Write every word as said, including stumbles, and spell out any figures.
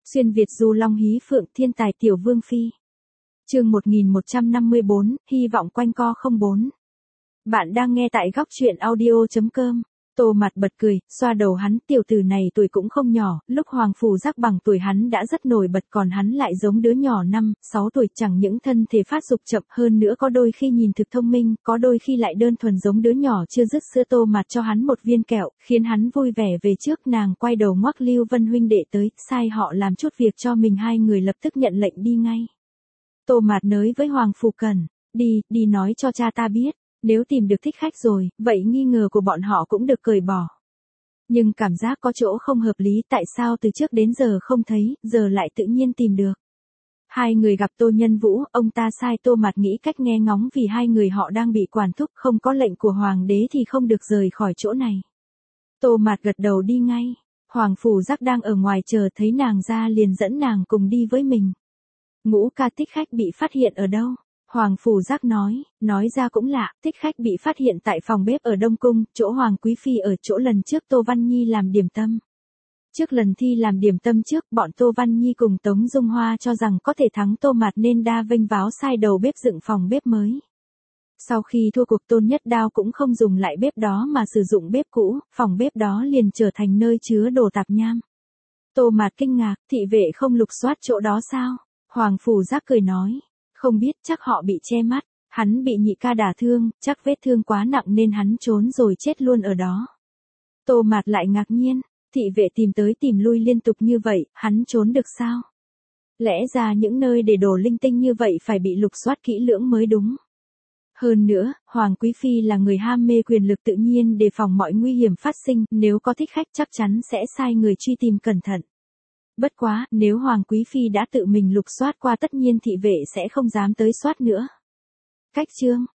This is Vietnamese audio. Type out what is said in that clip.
Xuyên Việt du long hí phượng thiên tài tiểu vương phi. Chương một nghìn một trăm năm mươi bốn, hy vọng quanh co không bốn. Bạn đang nghe tại góc truyện audio chấm com. Tô Mạt bật cười, xoa đầu hắn, tiểu tử này tuổi cũng không nhỏ, lúc Hoàng Phủ Giác bằng tuổi hắn đã rất nổi bật, còn hắn lại giống đứa nhỏ năm, sáu tuổi, chẳng những thân thể phát dục chậm, hơn nữa có đôi khi nhìn thực thông minh, có đôi khi lại đơn thuần giống đứa nhỏ chưa dứt sữa. Tô Mạt cho hắn một viên kẹo, khiến hắn vui vẻ về trước. Nàng quay đầu ngoắc Lưu Vân huynh đệ tới, sai họ làm chút việc cho mình. Hai người lập tức nhận lệnh đi ngay. Tô Mạt nới với Hoàng Phủ Cẩn, đi, đi nói cho cha ta biết. Nếu tìm được thích khách rồi, vậy nghi ngờ của bọn họ cũng được cởi bỏ. Nhưng cảm giác có chỗ không hợp lý, tại sao từ trước đến giờ không thấy, giờ lại tự nhiên tìm được. Hai người gặp Tô Nhân Vũ, ông ta sai Tô Mạt nghĩ cách nghe ngóng, vì hai người họ đang bị quản thúc, không có lệnh của Hoàng đế thì không được rời khỏi chỗ này. Tô Mạt gật đầu đi ngay. Hoàng Phủ Giác đang ở ngoài chờ, thấy nàng ra liền dẫn nàng cùng đi với mình. Ngũ ca, thích khách bị phát hiện ở đâu? Hoàng Phủ Giác nói, nói ra cũng lạ, thích khách bị phát hiện tại phòng bếp ở Đông Cung, chỗ Hoàng Quý Phi ở, chỗ lần trước Tô Văn Nhi làm điểm tâm. Trước lần thi làm điểm tâm trước, bọn Tô Văn Nhi cùng Tống Dung Hoa cho rằng có thể thắng Tô Mạt nên đa vênh váo sai đầu bếp dựng phòng bếp mới. Sau khi thua cuộc, Tôn Nhất Đao cũng không dùng lại bếp đó mà sử dụng bếp cũ, phòng bếp đó liền trở thành nơi chứa đồ tạp nham. Tô Mạt kinh ngạc, thị vệ không lục soát chỗ đó sao? Hoàng Phủ Giác cười nói. Không biết, chắc họ bị che mắt, hắn bị nhị ca đả thương, chắc vết thương quá nặng nên hắn trốn rồi chết luôn ở đó. Tô Mạt lại ngạc nhiên, thị vệ tìm tới tìm lui liên tục như vậy, hắn trốn được sao? Lẽ ra những nơi để đồ linh tinh như vậy phải bị lục soát kỹ lưỡng mới đúng. Hơn nữa, Hoàng Quý Phi là người ham mê quyền lực, tự nhiên đề phòng mọi nguy hiểm phát sinh, nếu có thích khách chắc chắn sẽ sai người truy tìm cẩn thận. Bất quá, nếu Hoàng Quý Phi đã tự mình lục soát qua, tất nhiên thị vệ sẽ không dám tới soát nữa. Cách chương,